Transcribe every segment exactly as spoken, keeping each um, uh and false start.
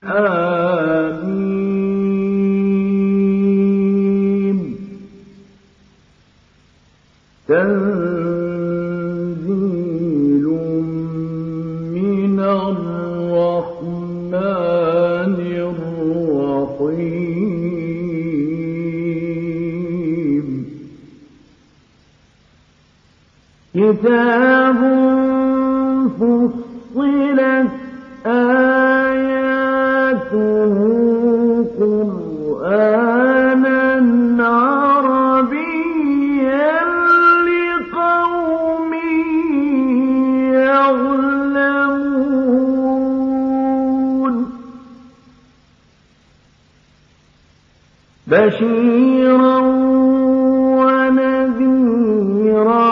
حميم تنزيل من الرحمن الرحيم كتاب فصلت آياته قرآنا عربيا لقوم يعلمون بشيرا ونذيرا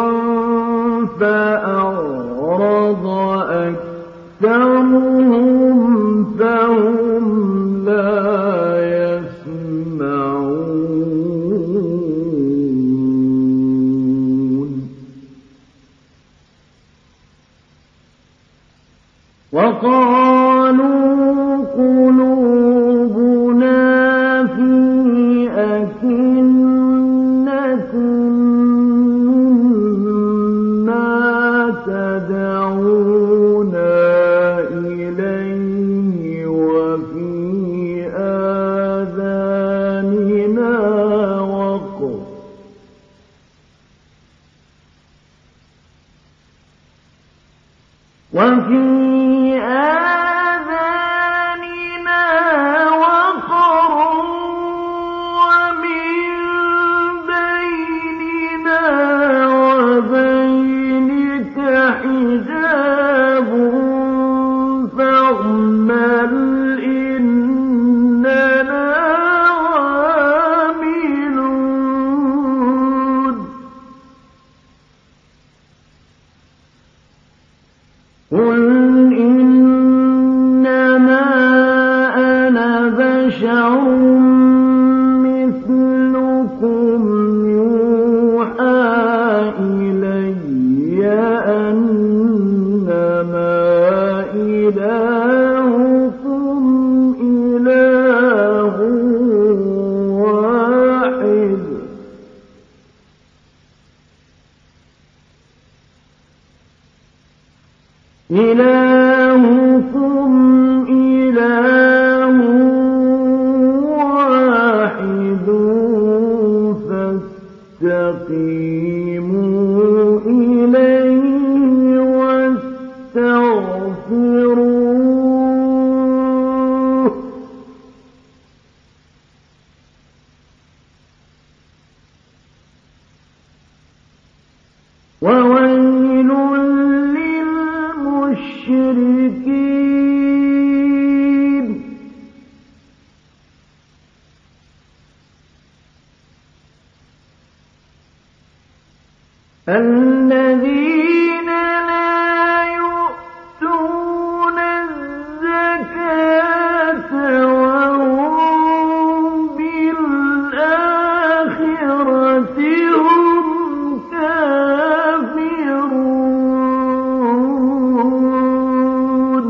فأعرض أكثرهم فهم لا يسمعون وقالوا قلوبنا في أكنة مما تدعونا إليه وفي آذاننا وقر وفي آذاننا وقر ومن بيننا وبينك حجاب فاعمل إننا عاملون قل إنما أنا بشر مثلكم يوحى إلي أنما إلهكم إله واحد إلهكم إله واحد فاستقيموا إليه واستغفروه وويل للمشركين الذين لا يؤتون الزكاة وهم بالآخرة هم كافرون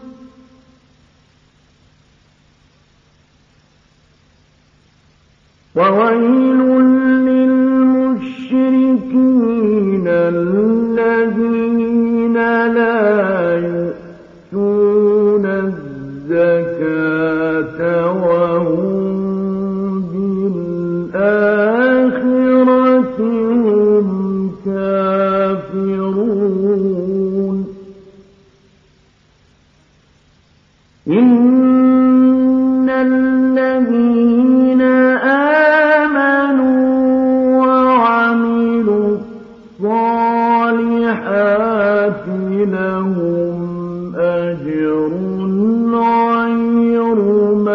وويل للمشركين الذين لا يؤتون الزكاة وهم بالآخرة هم كافرون إن الذين آمنوا وعملوا الصالحات لهم أجر غير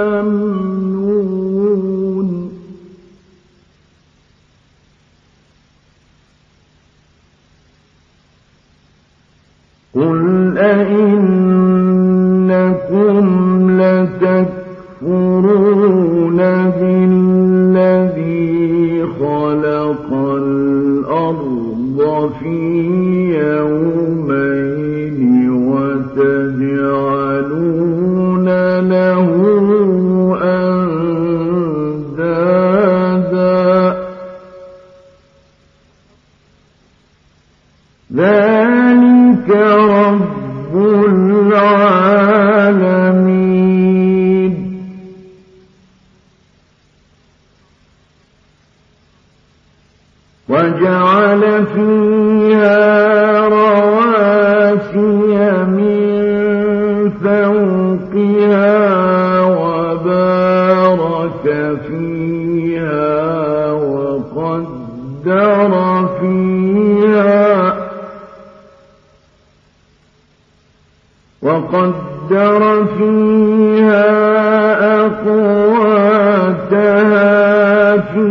ممنون قل أئنكم لتكفرون بالذي خلق الأرض في يومين وتجعلون له وجعل فيها رواسي من فوقها وبارك فيها وقدر فيها وقدر فيها أقواتها في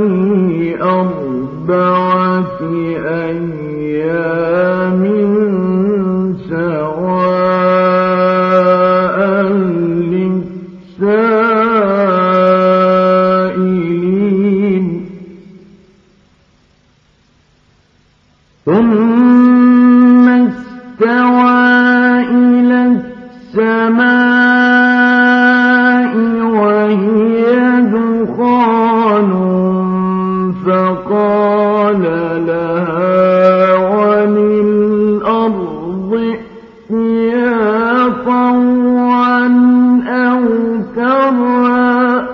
أربعة أيام سواء للسائلين ثم استوى إلى السماء وهي دخان فقال لها وللأرض ائتيا طوعا أو كرها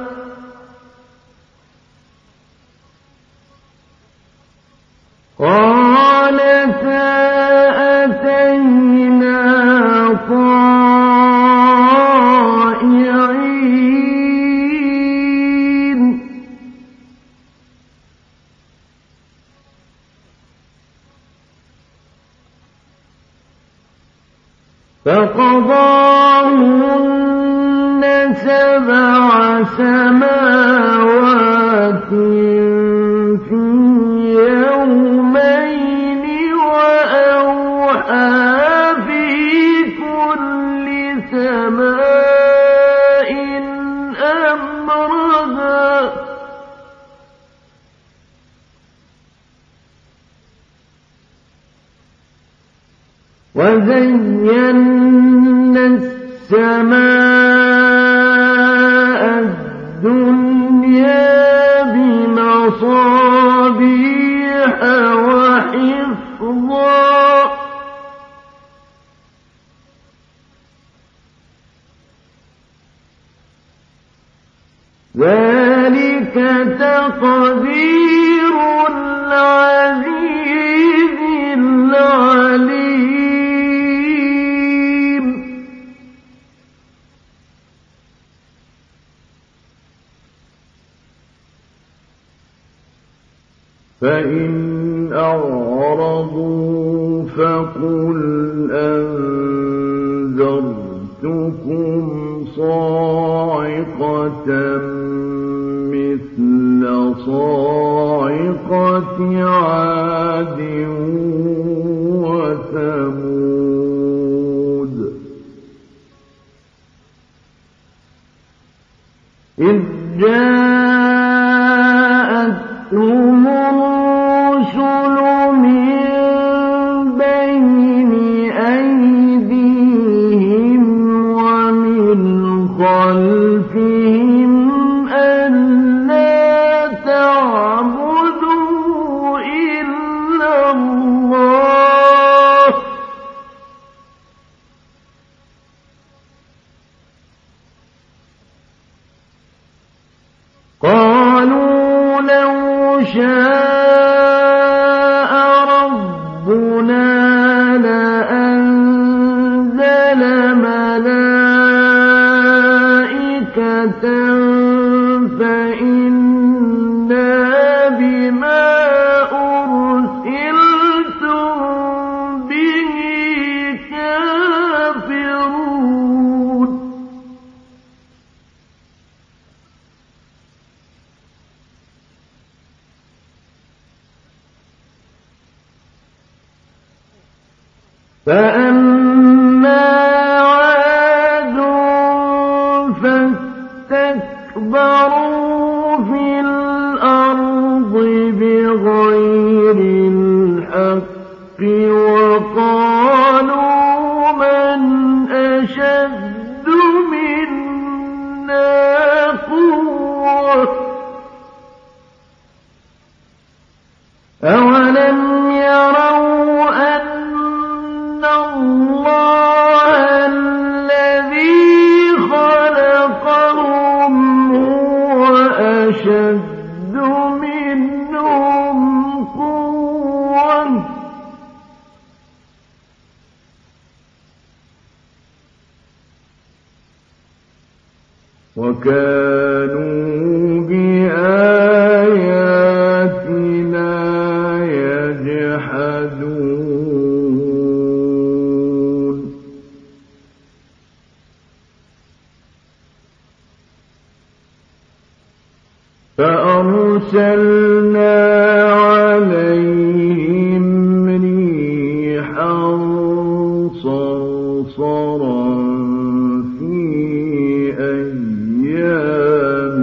قالتا أتينا طائعين فقضاهن سبع سماوات في يومين وأوحى في كل سماء أمرها وزينا السماء الدنيا بمصابيح وحفظا ذلك تقدير العزيز العليم فإن أعرضوا فقل أنذرتكم صاعقة مثل صاعقة عاد وثمود إذ جاءتهم الرسل من بين أيديهم ومن خلفهم ألا تعبدوا إلا الله قالوا لو شاء ربنا لأنزل ملائكة فإنا بما أرسلتم به كافرون فأما عاد فاستكبروا في الأرض بغير الحق وقالوا من أشد منا قوة أولم يروا أن الله الذي خلقهم هو أشد منهم قوة وكانوا بآياتنا يجحدون فأرسلنا عليهم ريحا صرصرا في أيام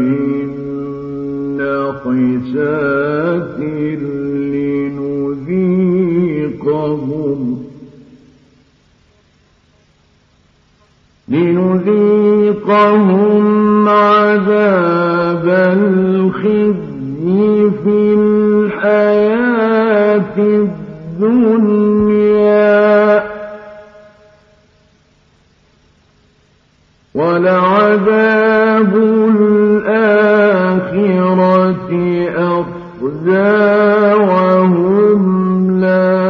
نحسات لنذيقهم لنذيقهم عذاب الخزي في الحياة الدنيا ولعذاب الآخرة أخزى وهم لا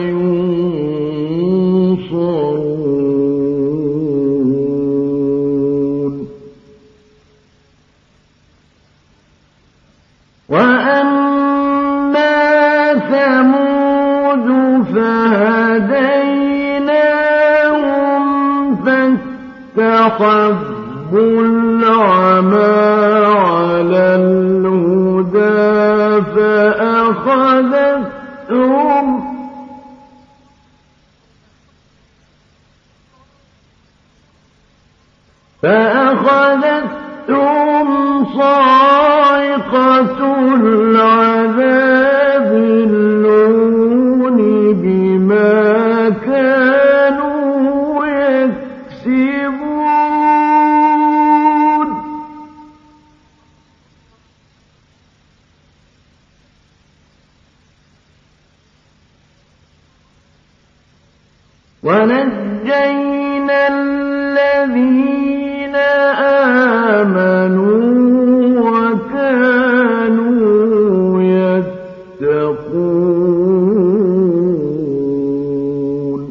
ينصرون وأما ثمود فهديناهم فاستحبوا العمى على الهدى فأخذتهم فأخذتهم صاعقة العذاب الهون بما كانوا يكسبون ونجينا الذين آمنوا وكانوا يتقون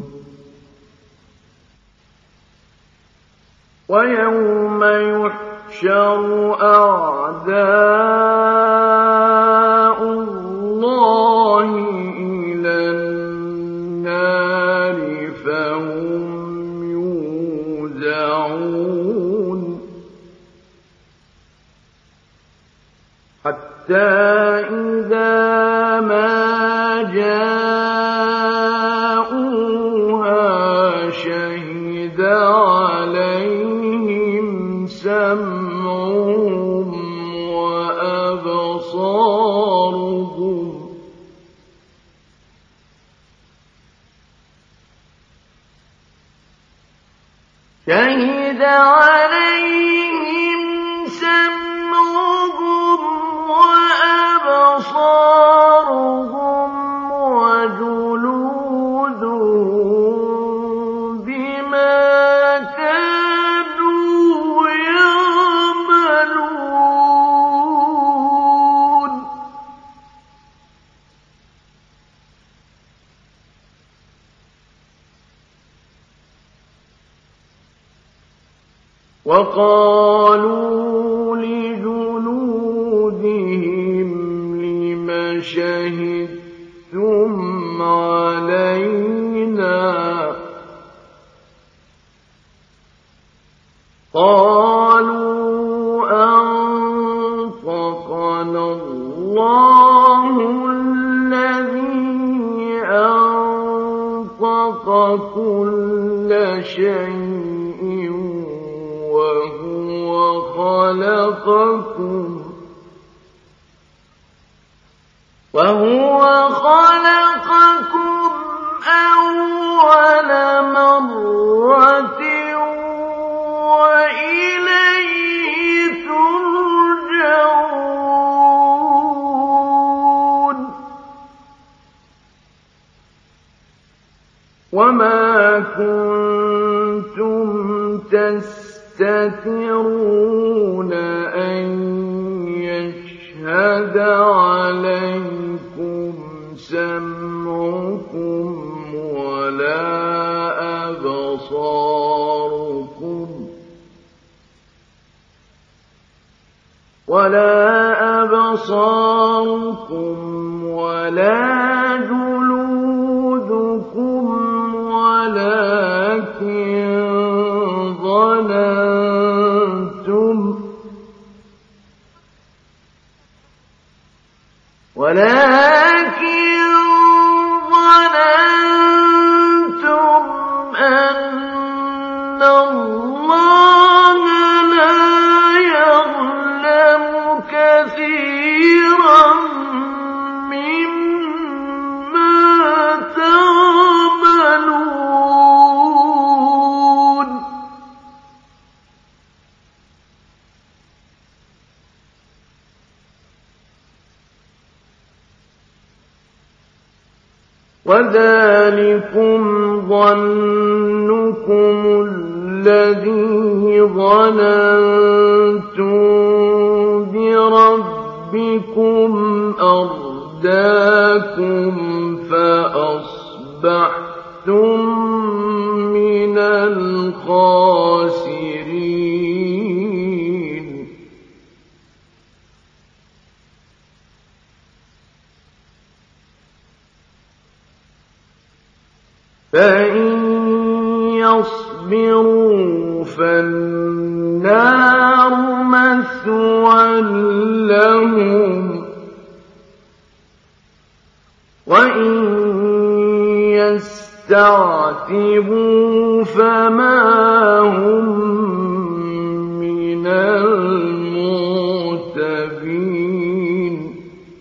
ويوم يحشر أعداء الله إلى النار فهم يوزعون حتى إذا ما جاءوها شهد عليهم سمعهم وأبصارهم شهد عليهم سمعهم وأبصارهم وجلودهم بما كانوا يعملون وقالوا لجلودهم لم شهدتم علينا قالوا أنطقنا الله الذي أنطق كل شيء وهو خلقكم وهو خلقكم أول مرة وإليه ترجعون وما كنتم تستترون أن يشهد عليكم سمعكم ولا أبصاركم ولا أبصاركم ولا جلودكم ولكن ظننتم ولكن ظننتم أن الله لا يظلم كثيرا مما تعملون وذلكم ظنكم الذي ظننتم بربكم أرداكم فأصبحتم من الخاسرين فإن يصبروا فالنار مثوى لهم وإن يستعتبوا فما هم من المعتبين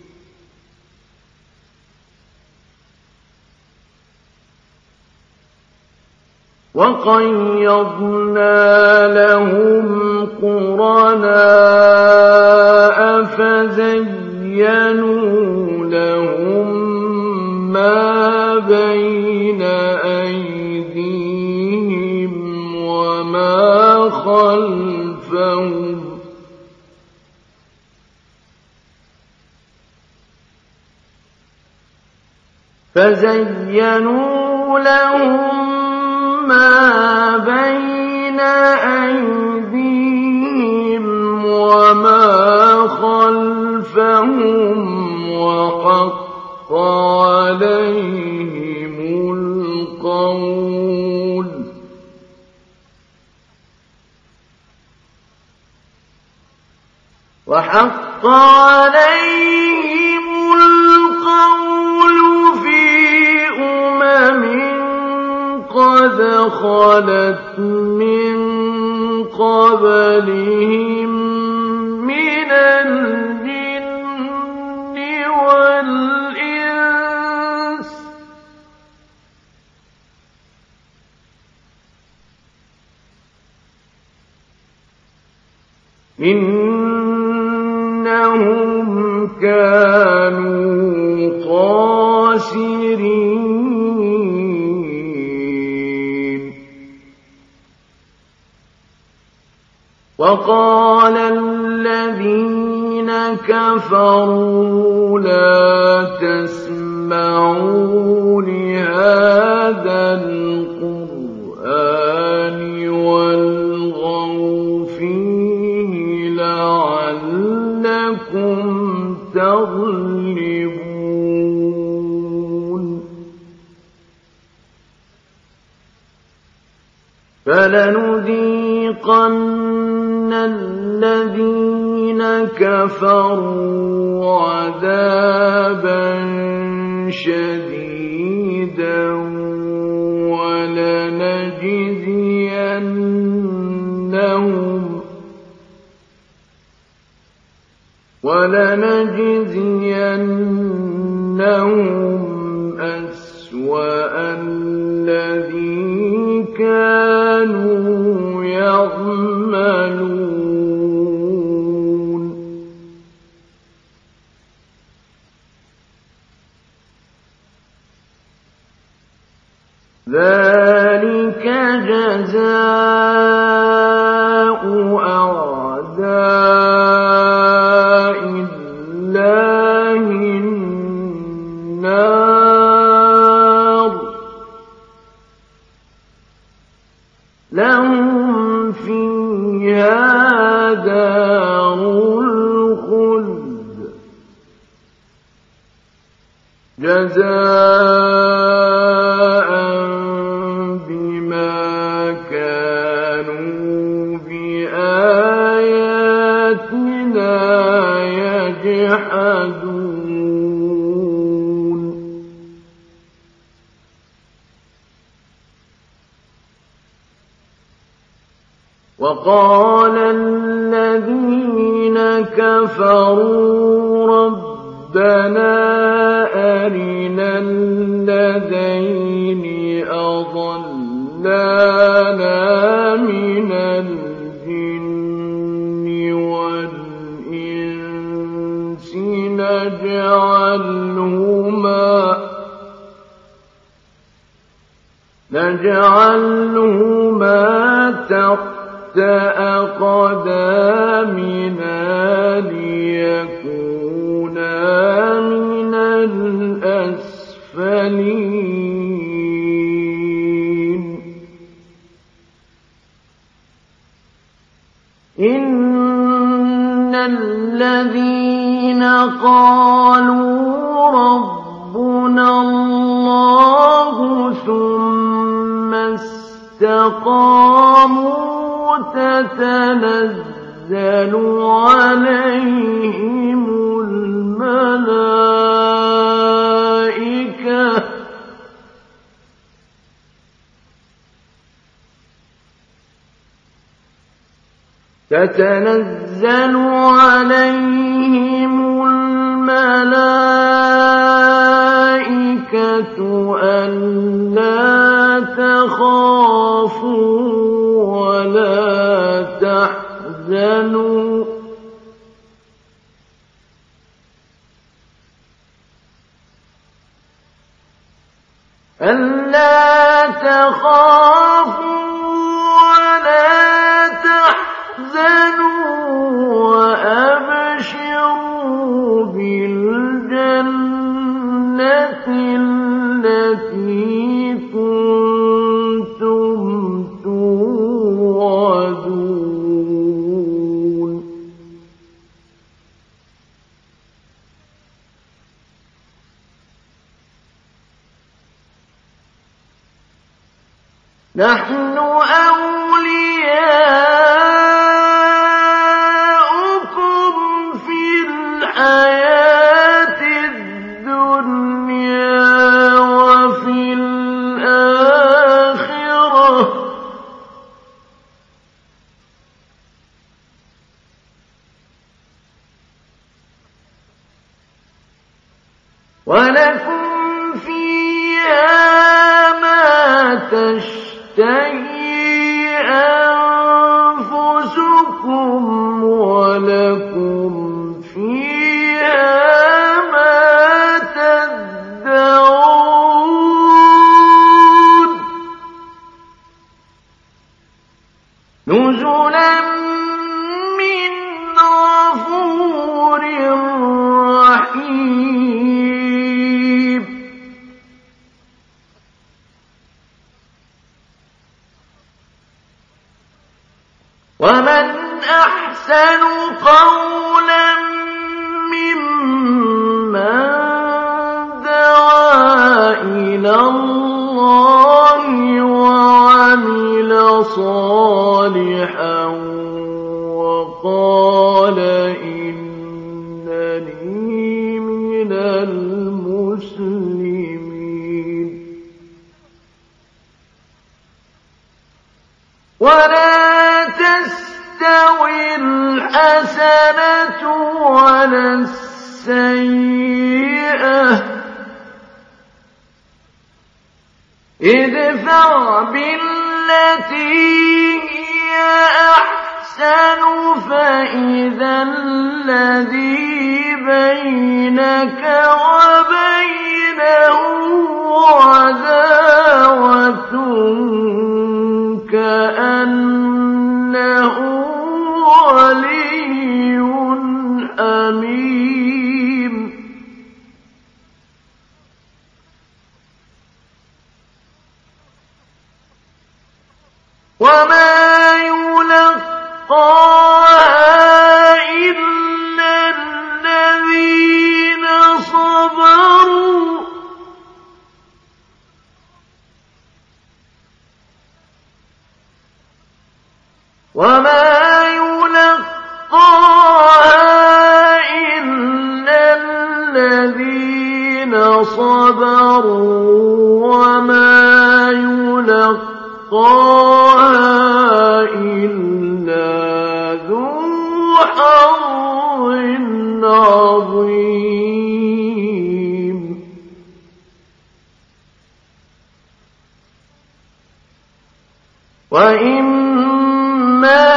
وقيضنا لهم قرناء فزينوا لهم ما بين أيديهم وما خلفهم فزينوا لهم ما بين أيديهم وما خلفهم وحق عليهم القول وحق عليهم القول في أمم قد خلت من قبلهم من الجن والإنس إنهم كانوا خاسرين وقال الذين كفروا لا تسمعوا لهذا القرآن والغوا فيه لعلكم تغلبون فلنذيقن الذين كفروا عذابا شديدا ولنجزينهم ولنجزينهم أسوأ الذي كانوا يعملون ذلك جزاء أعداء الله النار لهم فيها دار جزاء بما كانوا بآياتنا يجحدون وقال الذين كفروا ربنا أرنا الذين أضلانا من الجن والإنس نجعلهما نجعلهما تحت أقدامنا ليكونا من الأسفلين إن الذين قالوا ربنا الله ثم استقاموا تتنزل عليهم الملائكة تتنزل عليهم الملائكة ألا تخافوا ولا تحزنوا ألا تخافوا ولا تحزنوا وأبشروا بالجنة التي كنتم توعدون نحن أولياؤكم في الحياة الدنيا وفي الآخرة ولكم فيها ما تشتهي أنفسكم ولكم فيها ما تدعون نزلا من غفور رحيم ومن أحسن قولا ممن دعا إلى الله وعمل صالحا وقال إنني من المسلمين ولا تستوي الحسنة ولا السيئة ادفع بالتي هي أحسن فإذا الذي بينك وبينه عداوة كأنه ولي حميم وما يلقاها إلا الذين صبروا إلا الذين صبروا وما يلقاها إلا ذو حظ عظيم وإما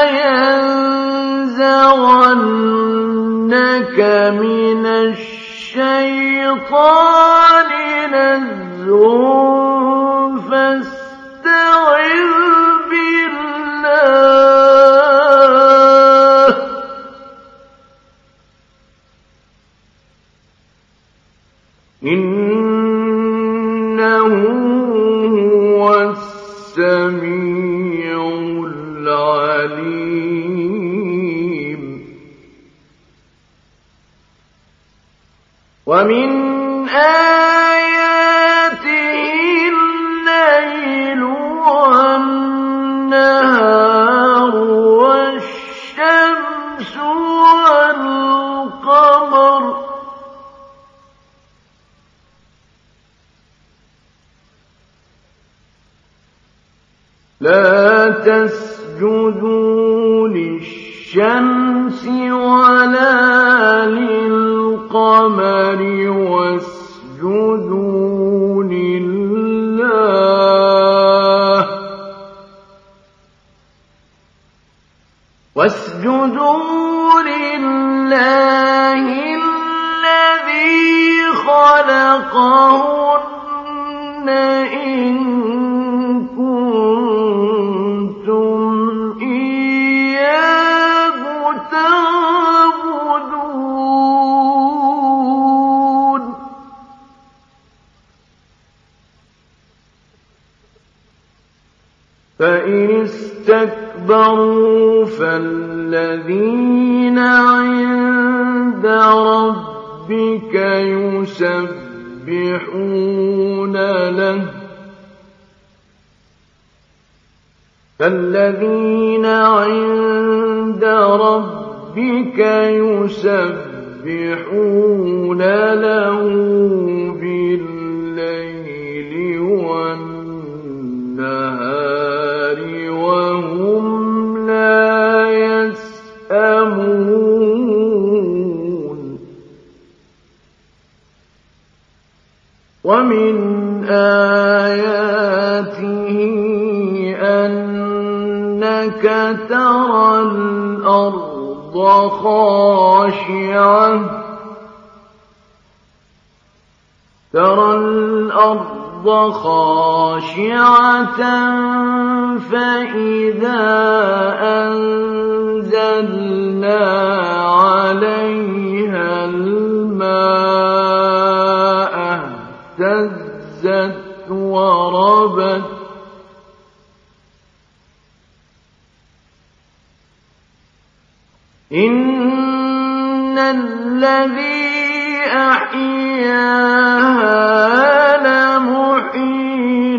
ينزغنك من الشيطان نزغ فاستعذ بالله إنه هو السميع العليم ومن آياته الليل والنهار والشمس والقمر لا تسجدوا للشمس ولا للقمر واسجدوا لله واسجدوا لله الذي خلقهن إن كنتم إياه تعبدون فإن استكبروا فالذين عند ربك يسبحون له فالذين عند ربك يسبحون له بالليل والنهار وهم لا يسأمون ومن آياته أنك ترى الأرض خاشعة ترى الأرض خاشعة فإذا أنزلنا عليها الماء اهتزت وربت إن الذي أحياها لمحيي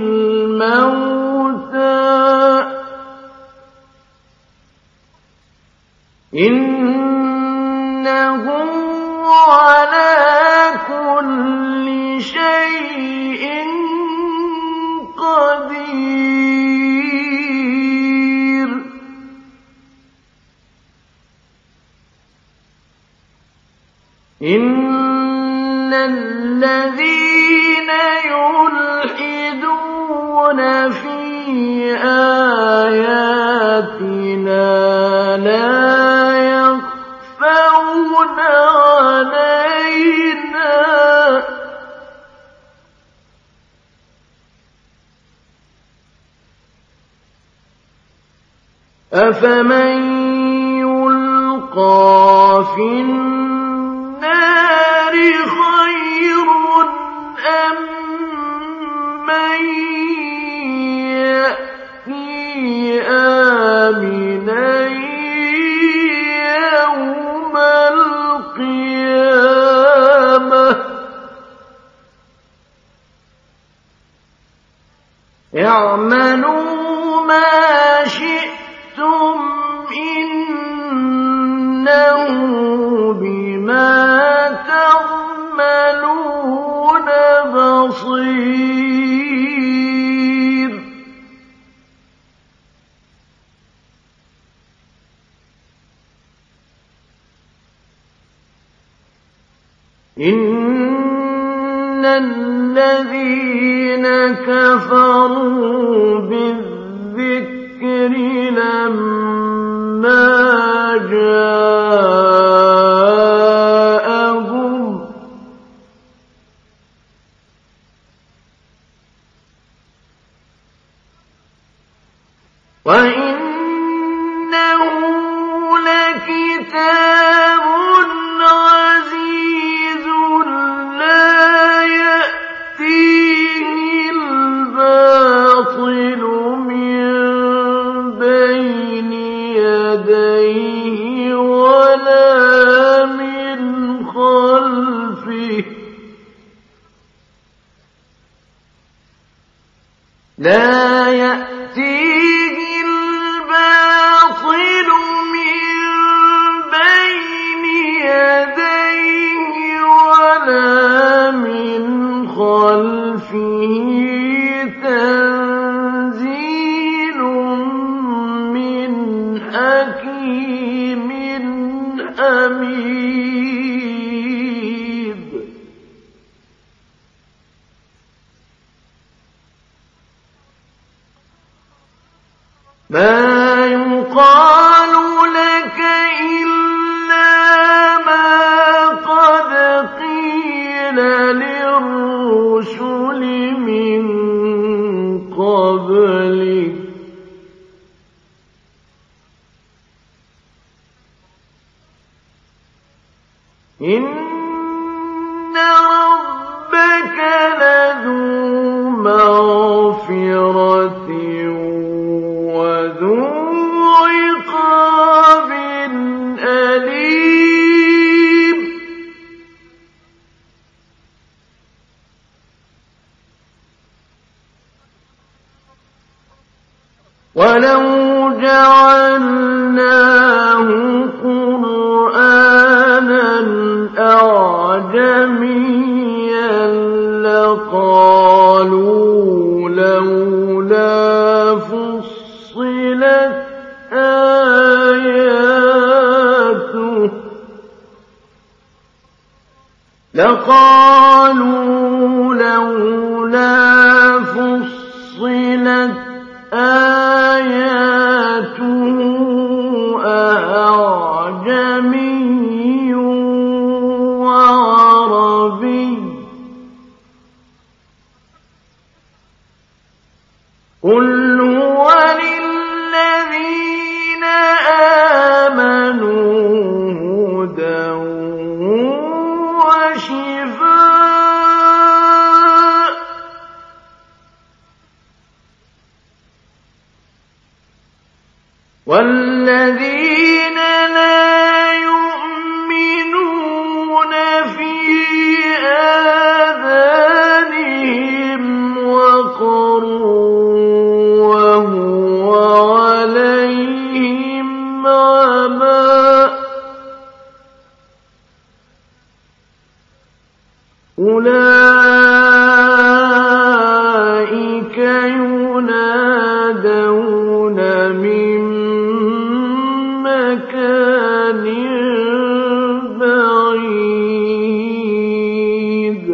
الموتى إنه على كل شيء قدير إن الذين يلحدون في آياتنا لا يخفون علينا أفمن يلقى في النار خير أم من يأتي آمنا يوم القيامة اعملوا ما شئتم إن بما تعملون بصير. إن الذين كفروا بالذكر لما جاءهم وإنه لكتاب عزيز لا يأتيه الباطل من بين يديه ولا من خلفه لا يأتيه الباطل من بين يديه ولا من خلفه تنزيل من حكيم حميد. ما يقال لك إلا ما قد قيل للرسل من قبلك إن ربك لذو مغفرة وذو عقاب أليم. ولو جعلناه قرآنا أعجميا لقالوا لولا فصلت آياته لقالوا لولا فصلت آياته أعجمي وعربي قل هو للذين آمنوا هدى وشفاء والذين لا يؤمنون في آذانهم وقر وهو عليهم عمى أولئك ينادون من مكان بعيد.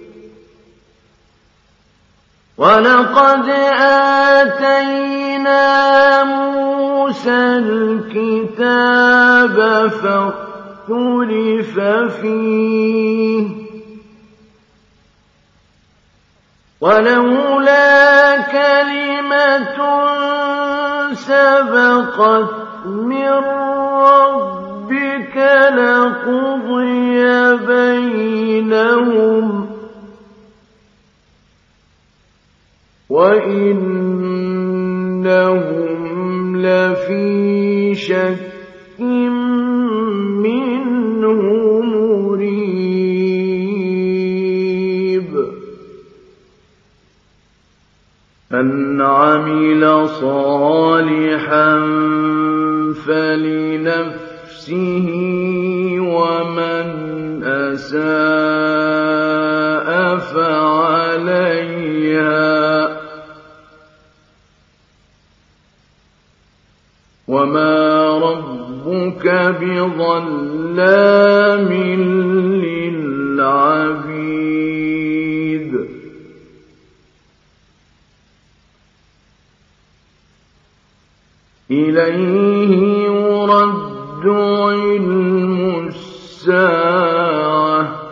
ولقد آتينا موسى الكتاب فاختلف فيه ولولا كلمة سبقت من ربك لقضي بينهم وإنهم لفي شك منه مريب. من عمل صالحا فلنفسه نفسه ومن أساء فعليها وما ربك بظلام للعبيد إليه يرد علم الساعة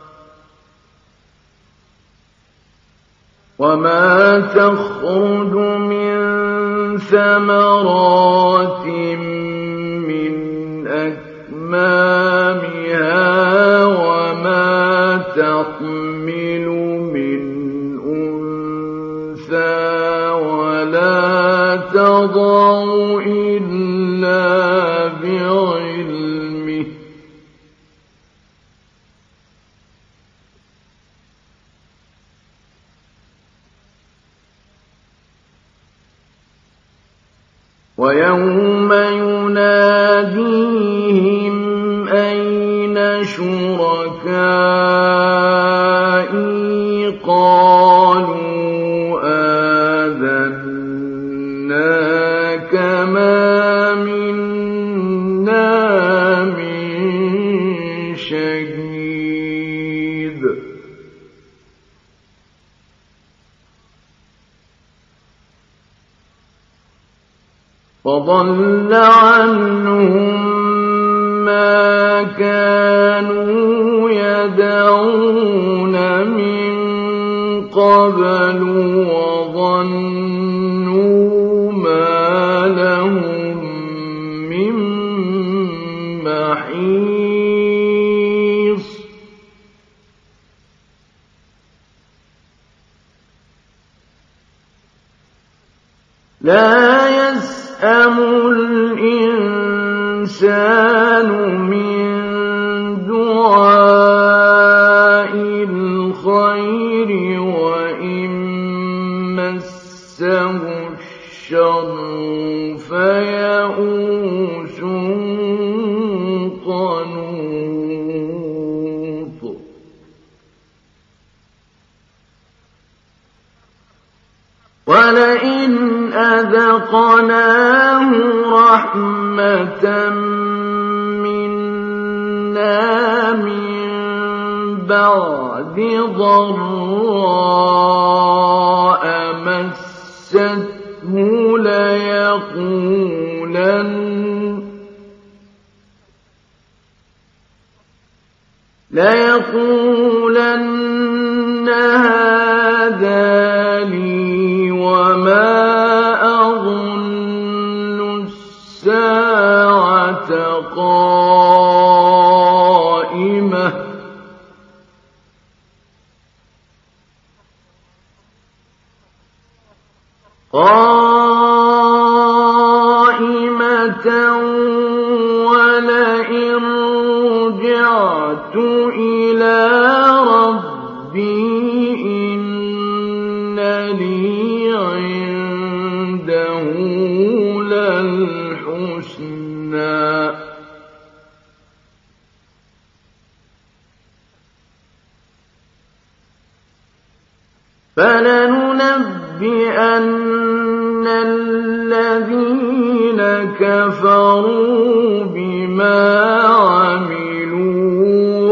وما تخرج من ثمرات من أكمامها وما تحمل من أنثى ولا تضع إلا بعلمه ويوم يناديهم أين شركائي قالوا آذناك ما منا من شهيد فضل عنهم ما كانوا يدعون من قبل وظنوا ما لهم من محيص لا يسأم الإنسان من دعاء الخير وإن مسه الشر فيئوس قنوط ولئن أذقناه رحمة منا من بعد ضراء مسته ليقولن ليقولن هذا لي وما أظن الساعة قائمة قائمة ولئن رجعت إلى ربي إن لي عنده للحسنى فلننبئن الذين كفروا بما عملوا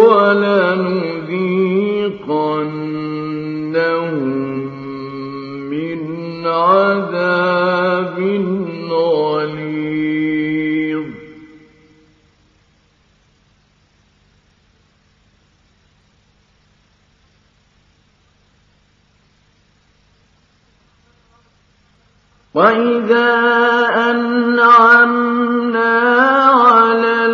ولنذيقنهم من عذاب غليظ وإذا أنعمنا على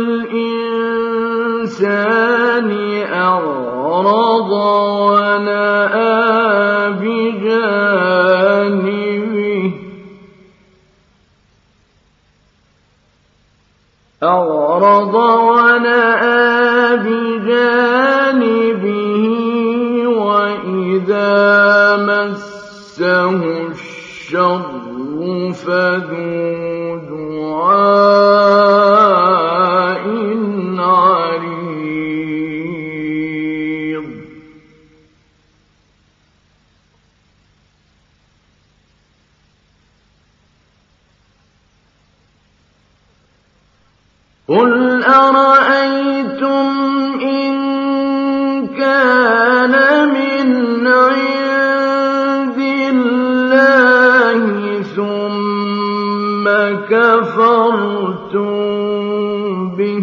الإنسان أعرض ونأى بجانبه أعرض ونأى بجانبه وإذا مسه الشر فذو دعاء قُلْ أَرَأَيْتُمْ إِن كَانَ مِنْ عِندِ اللَّهِ ثُمَّ كَفَرْتُم بِهِ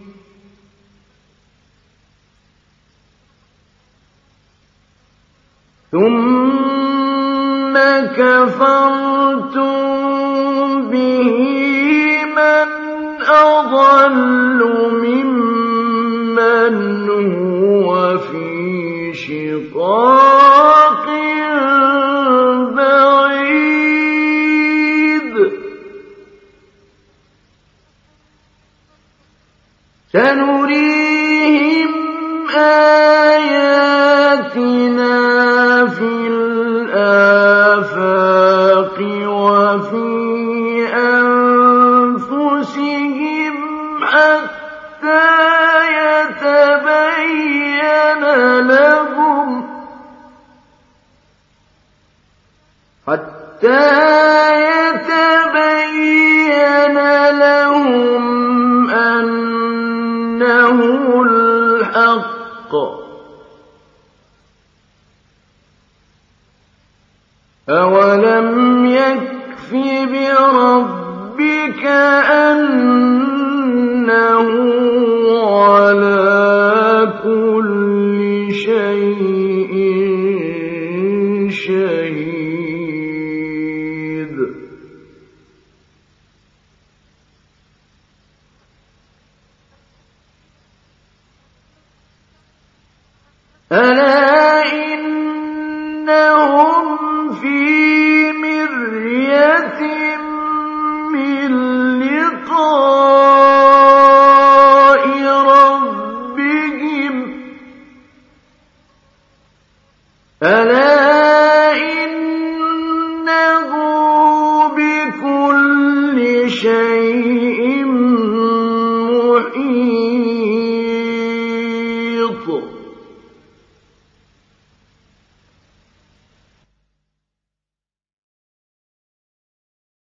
ثُمَّ كَفَرْتُم بِهِ مَنْ أَضَلُّ مِمَّنْ هُوَ فِي شِقَاقٍ بَعِيدٍ سَنُرِيهِمْ آيَاتِنَا فِي الْآفَاقِ وَفِي أَنفُسِهِمْ حَتَّىٰ يَتَبَيَّنَ لَهُمْ حَتَّىٰ يَتَبَيَّنَ لَهُمْ أَنَّهُ الْحَقُّ أَوَلَمْ يَكْفِ بِرَبِّكَ أَنَّهُ عَلَىٰ كُلِّ شَيْءٍ شَهِيدٌ أَلَا إِنَّهُمْ فِي مِرْيَةٍ مِّن لِّقَاءِ رَبِّهِمْ أَلَا إِنَّهُ بِكُلِّ شَيْءٍ